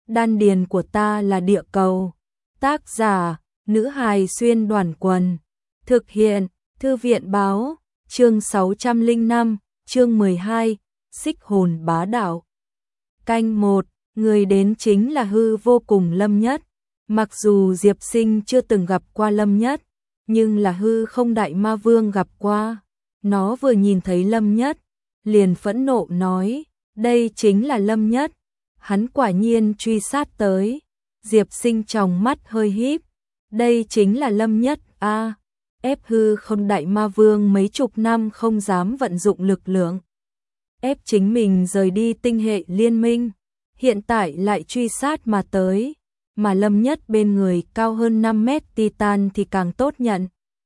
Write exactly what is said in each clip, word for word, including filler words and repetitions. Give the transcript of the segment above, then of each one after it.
đan điền của ta là địa cầu. Tác giả, nữ hài xuyên đoàn quần. Thực hiện, thư viện báo, chương sáu trăm lẻ năm, chương mười hai, xích hồn bá đạo. Canh một, người đến chính là hư vô cùng Lâm Nhất. Mặc dù Diệp Sinh chưa từng gặp qua Lâm Nhất, nhưng là hư không đại ma vương gặp qua. Nó vừa nhìn thấy Lâm Nhất, liền phẫn nộ nói, đây chính là Lâm Nhất. Hắn quả nhiên truy sát tới. Diệp Sinh tròng mắt hơi híp, đây chính là Lâm Nhất a. À, ép hư không đại ma vương mấy chục năm không dám vận dụng lực lượng, ép chính mình rời đi tinh hệ liên minh, hiện tại lại truy sát mà tới, mà Lâm Nhất bên người cao hơn năm mét Titan thì càng tốt nhận.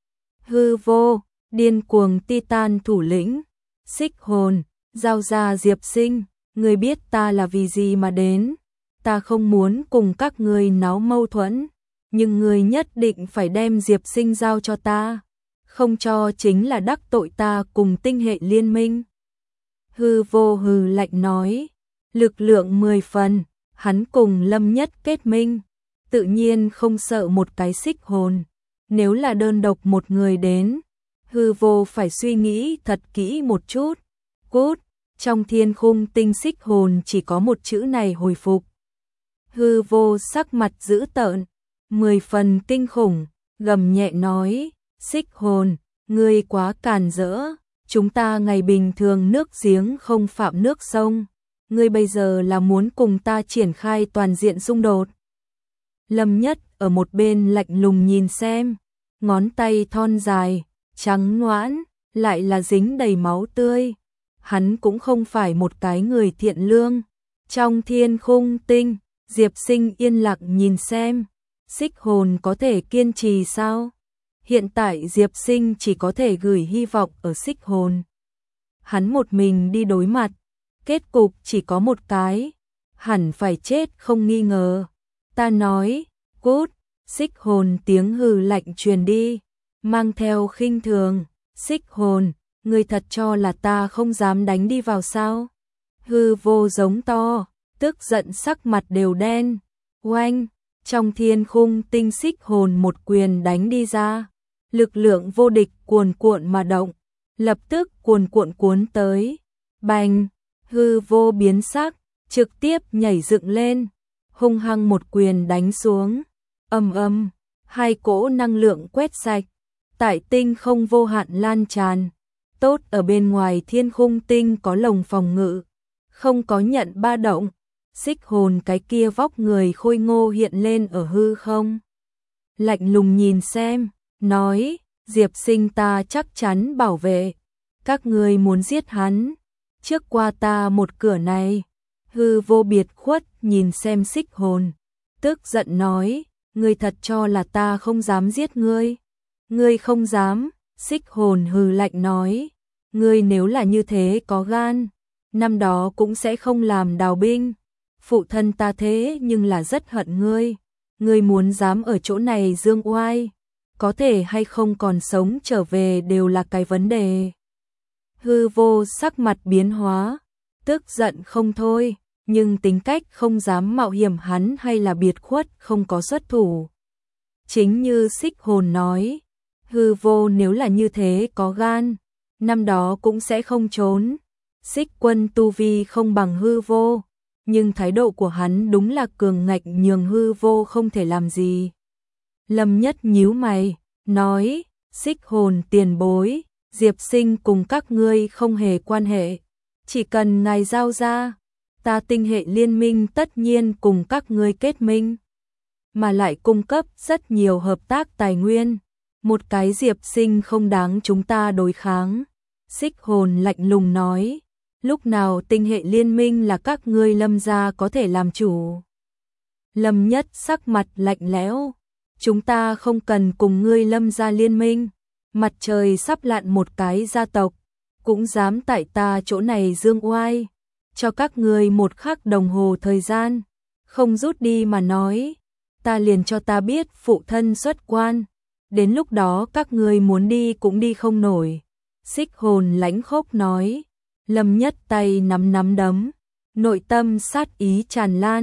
Hư vô, điên cuồng Titan thủ lĩnh, xích hồn, giao ra Diệp Sinh, người biết ta là vì gì mà đến, ta không muốn cùng các người náo mâu thuẫn, nhưng người nhất định phải đem Diệp Sinh giao cho ta, không cho chính là đắc tội ta cùng tinh hệ liên minh. Hư vô hừ lạnh nói, lực lượng mười phần, hắn cùng Lâm Nhất kết minh, tự nhiên không sợ một cái xích hồn, nếu là đơn độc một người đến, hư vô phải suy nghĩ thật kỹ một chút. Cút, trong thiên khung tinh xích hồn chỉ có một chữ này hồi phục. Hư vô sắc mặt dữ tợn, mười phần kinh khủng, gầm nhẹ nói, xích hồn, ngươi quá càn rỡ, chúng ta ngày bình thường nước giếng không phạm nước sông, ngươi bây giờ là muốn cùng ta triển khai toàn diện xung đột. Lâm Nhất ở một bên lạnh lùng nhìn xem, ngón tay thon dài, trắng nõn, lại là dính đầy máu tươi. Hắn cũng không phải một cái người thiện lương. Trong thiên khung tinh, Diệp Sinh yên lặng nhìn xem, xích hồn có thể kiên trì sao? Hiện tại Diệp Sinh chỉ có thể gửi hy vọng ở xích hồn. Hắn một mình đi đối mặt, kết cục chỉ có một cái, hẳn phải chết không nghi ngờ. Ta nói, cút, xích hồn tiếng hừ lạnh truyền đi, mang theo khinh thường, xích hồn, ngươi thật cho là ta không dám đánh đi vào sao? Hư vô giống to, tức giận sắc mặt đều đen. Oanh, trong thiên khung tinh xích hồn một quyền đánh đi ra, lực lượng vô địch cuồn cuộn mà động, lập tức cuồn cuộn cuốn tới. Bành, hư vô biến sắc, trực tiếp nhảy dựng lên, hung hăng một quyền đánh xuống. Ầm ầm, hai cỗ năng lượng quét sạch, tại tinh không vô hạn lan tràn. Tốt ở bên ngoài thiên khung tinh có lồng phòng ngự, không có nhận ba động. Xích hồn cái kia vóc người khôi ngô hiện lên ở hư không. Lạnh lùng nhìn xem, nói, Diệp Sinh ta chắc chắn bảo vệ. Các ngươi muốn giết hắn, trước qua ta một cửa này. Hư vô biệt khuất nhìn xem xích hồn, tức giận nói, ngươi thật cho là ta không dám giết ngươi. Ngươi không dám, xích hồn hừ lạnh nói, ngươi nếu là như thế có gan, năm đó cũng sẽ không làm đào binh. Phụ thân ta thế nhưng là rất hận ngươi, ngươi muốn dám ở chỗ này dương oai, có thể hay không còn sống trở về đều là cái vấn đề. Hư vô sắc mặt biến hóa, tức giận không thôi, nhưng tính cách không dám mạo hiểm hắn hay là biệt khuất không có xuất thủ. Chính như xích hồn nói, hư vô nếu là như thế có gan, năm đó cũng sẽ không trốn. Xích quân tu vi không bằng hư vô, nhưng thái độ của hắn đúng là cường ngạnh nhường hư vô không thể làm gì. Lâm Nhất nhíu mày, nói, xích hồn tiền bối, Diệp Sinh cùng các ngươi không hề quan hệ. Chỉ cần ngài giao ra, ta tinh hệ liên minh tất nhiên cùng các ngươi kết minh, mà lại cung cấp rất nhiều hợp tác tài nguyên. Một cái Diệp Sinh không đáng chúng ta đối kháng. Xích hồn lạnh lùng nói, lúc nào tinh hệ liên minh là các ngươi Lâm gia có thể làm chủ. Lâm Nhất sắc mặt lạnh lẽo, chúng ta không cần cùng ngươi Lâm gia liên minh, mặt trời sắp lặn một cái gia tộc, cũng dám tại ta chỗ này dương oai, cho các ngươi một khắc đồng hồ thời gian, không rút đi mà nói, ta liền cho ta biết phụ thân xuất quan, đến lúc đó các ngươi muốn đi cũng đi không nổi. Xích hồn lãnh khốc nói, Lâm Nhất tay nắm nắm đấm, nội tâm sát ý tràn lan,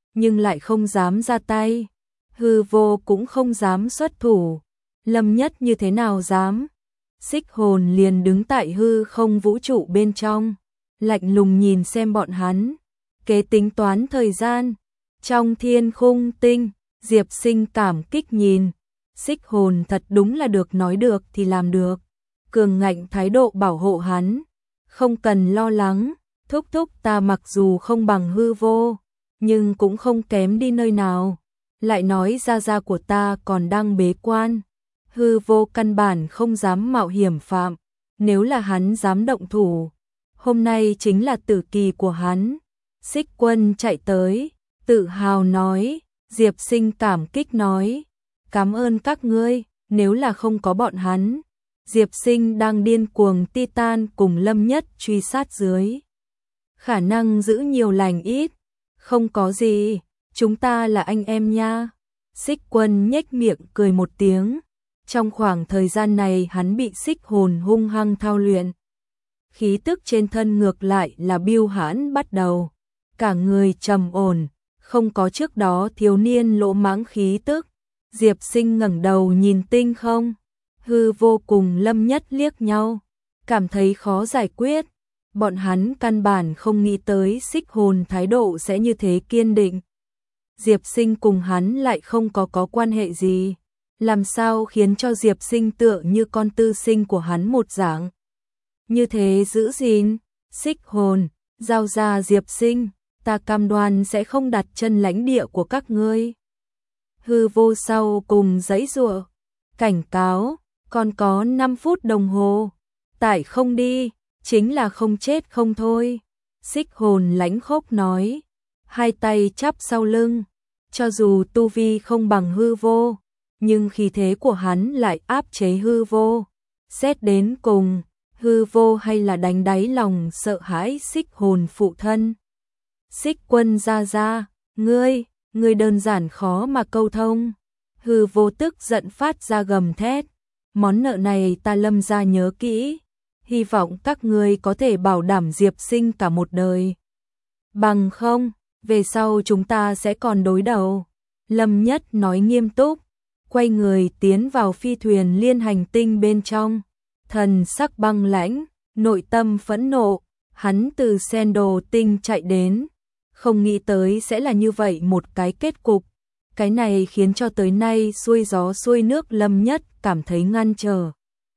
nhưng lại không dám ra tay. Hư Vô cũng không dám xuất thủ. Lâm Nhất như thế nào dám? Xích Hồn liền đứng tại hư không vũ trụ bên trong, lạnh lùng nhìn xem bọn hắn, kế tính toán thời gian. Trong thiên khung tinh, Diệp Sinh cảm kích nhìn, Xích Hồn thật đúng là được nói được thì làm được, cường ngạnh thái độ bảo hộ hắn, không cần lo lắng, thúc thúc ta mặc dù không bằng Hư Vô, nhưng cũng không kém đi nơi nào, lại nói gia gia của ta còn đang bế quan, Hư Vô căn bản không dám mạo hiểm phạm, nếu là hắn dám động thủ, hôm nay chính là tử kỳ của hắn. Xích Quân chạy tới, tự hào nói, Diệp Sinh cảm kích nói, cảm ơn các ngươi, nếu là không có bọn hắn, Diệp Sinh đang điên cuồng Titan cùng Lâm Nhất truy sát dưới. Khả năng giữ nhiều lành ít, không có gì, chúng ta là anh em nha. Xích Quân nhếch miệng cười một tiếng, trong khoảng thời gian này hắn bị Xích Hồn hung hăng thao luyện. Khí tức trên thân ngược lại là biêu hãn bắt đầu, cả người trầm ổn, không có trước đó thiếu niên lỗ mãng khí tức. Diệp Sinh ngẩng đầu nhìn tinh không, Hư Vô cùng Lâm Nhất liếc nhau, cảm thấy khó giải quyết. Bọn hắn căn bản không nghĩ tới Xích Hồn thái độ sẽ như thế kiên định. Diệp Sinh cùng hắn lại không có có quan hệ gì, làm sao khiến cho Diệp Sinh tựa như con tư sinh của hắn một dạng. Như thế giữ gìn, Xích Hồn, giao ra Diệp Sinh, ta cam đoan sẽ không đặt chân lãnh địa của các ngươi. Hư Vô sau cùng giãy giụa, cảnh cáo, còn có năm phút đồng hồ, tại không đi, chính là không chết không thôi. Xích Hồn lãnh khốc nói, hai tay chắp sau lưng, cho dù tu vi không bằng Hư Vô, nhưng khí thế của hắn lại áp chế Hư Vô. Xét đến cùng, Hư Vô hay là đánh đáy lòng sợ hãi Xích Hồn phụ thân. Xích Quân ra ra, ngươi, ngươi đơn giản khó mà câu thông. Hư Vô tức giận phát ra gầm thét, món nợ này ta Lâm gia nhớ kỹ, hy vọng các ngươi có thể bảo đảm Diệp Sinh cả một đời. Bằng không, về sau chúng ta sẽ còn đối đầu. Lâm Nhất nói nghiêm túc, quay người tiến vào phi thuyền liên hành tinh bên trong, thần sắc băng lãnh, nội tâm phẫn nộ, hắn từ Sen Đồ tinh chạy đến, không nghĩ tới sẽ là như vậy một cái kết cục. Cái này khiến cho tới nay xuôi gió xuôi nước Lâm Nhất cảm thấy ngăn trở.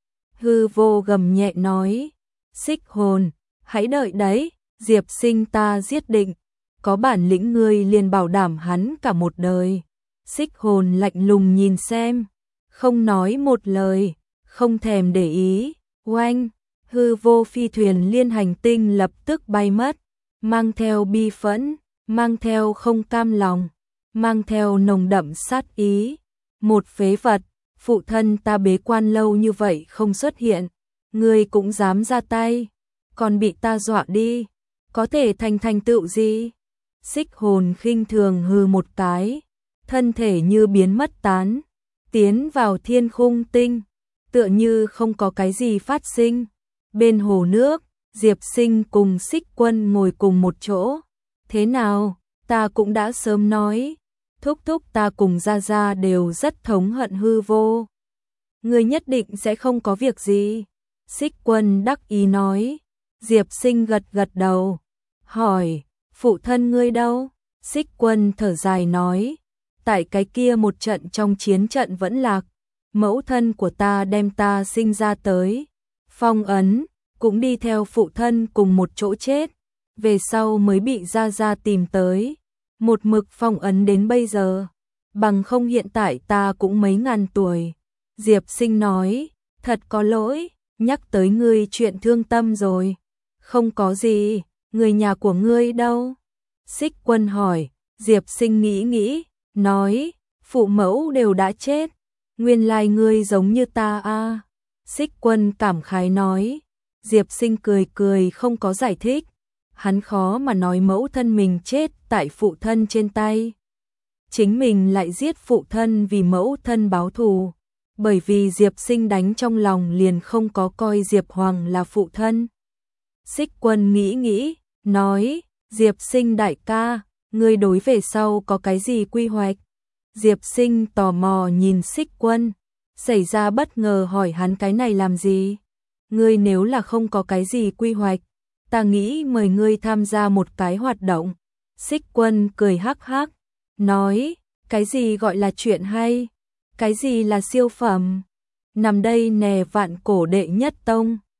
Hư Vô gầm nhẹ nói, Xích Hồn, hãy đợi đấy, Diệp Sinh ta giết định, có bản lĩnh ngươi liền bảo đảm hắn cả một đời. Xích Hồn lạnh lùng nhìn xem, không nói một lời, không thèm để ý. Oanh, Hư Vô phi thuyền liên hành tinh lập tức bay mất, mang theo bi phẫn, mang theo không cam lòng, mang theo nồng đậm sát ý. Một phế vật, phụ thân ta bế quan lâu như vậy không xuất hiện, ngươi cũng dám ra tay, còn bị ta dọa đi, có thể thành thành tựu gì? Xích Hồn khinh thường hừ một cái, thân thể như biến mất tán, tiến vào thiên khung tinh, tựa như không có cái gì phát sinh. Bên hồ nước, Diệp Sinh cùng Xích Quân ngồi cùng một chỗ. Thế nào, ta cũng đã sớm nói, thúc thúc ta cùng gia gia đều rất thống hận Hư Vô. Ngươi nhất định sẽ không có việc gì. Xích Quân đắc ý nói. Diệp Sinh gật gật đầu, hỏi, phụ thân ngươi đâu? Xích Quân thở dài nói, tại cái kia một trận trong chiến trận vẫn lạc, mẫu thân của ta đem ta sinh ra tới, phong ấn, cũng đi theo phụ thân cùng một chỗ chết, về sau mới bị gia gia tìm tới, một mực phong ấn đến bây giờ, bằng không hiện tại ta cũng mấy ngàn tuổi. Diệp Sinh nói, thật có lỗi, nhắc tới ngươi chuyện thương tâm rồi. Không có gì, người nhà của ngươi đâu? Xích Quân hỏi. Diệp Sinh nghĩ nghĩ, nói, phụ mẫu đều đã chết, nguyên lai ngươi giống như ta a. Xích Quân cảm khái nói. Diệp Sinh cười cười không có giải thích, hắn khó mà nói mẫu thân mình chết tại phụ thân trên tay, chính mình lại giết phụ thân vì mẫu thân báo thù, bởi vì Diệp Sinh đánh trong lòng liền không có coi Diệp Hoàng là phụ thân. Xích Quân nghĩ nghĩ, nói, Diệp Sinh đại ca, Ngươi đối về sau có cái gì quy hoạch? Diệp Sinh tò mò nhìn Xích Quân, xảy ra bất ngờ hỏi hắn cái này làm gì? Ngươi nếu là không có cái gì quy hoạch, ta nghĩ mời ngươi tham gia một cái hoạt động. Xích Quân cười hắc hắc, nói, cái gì gọi là chuyện hay? Cái gì là siêu phẩm? Nằm đây nè vạn cổ đệ nhất tông.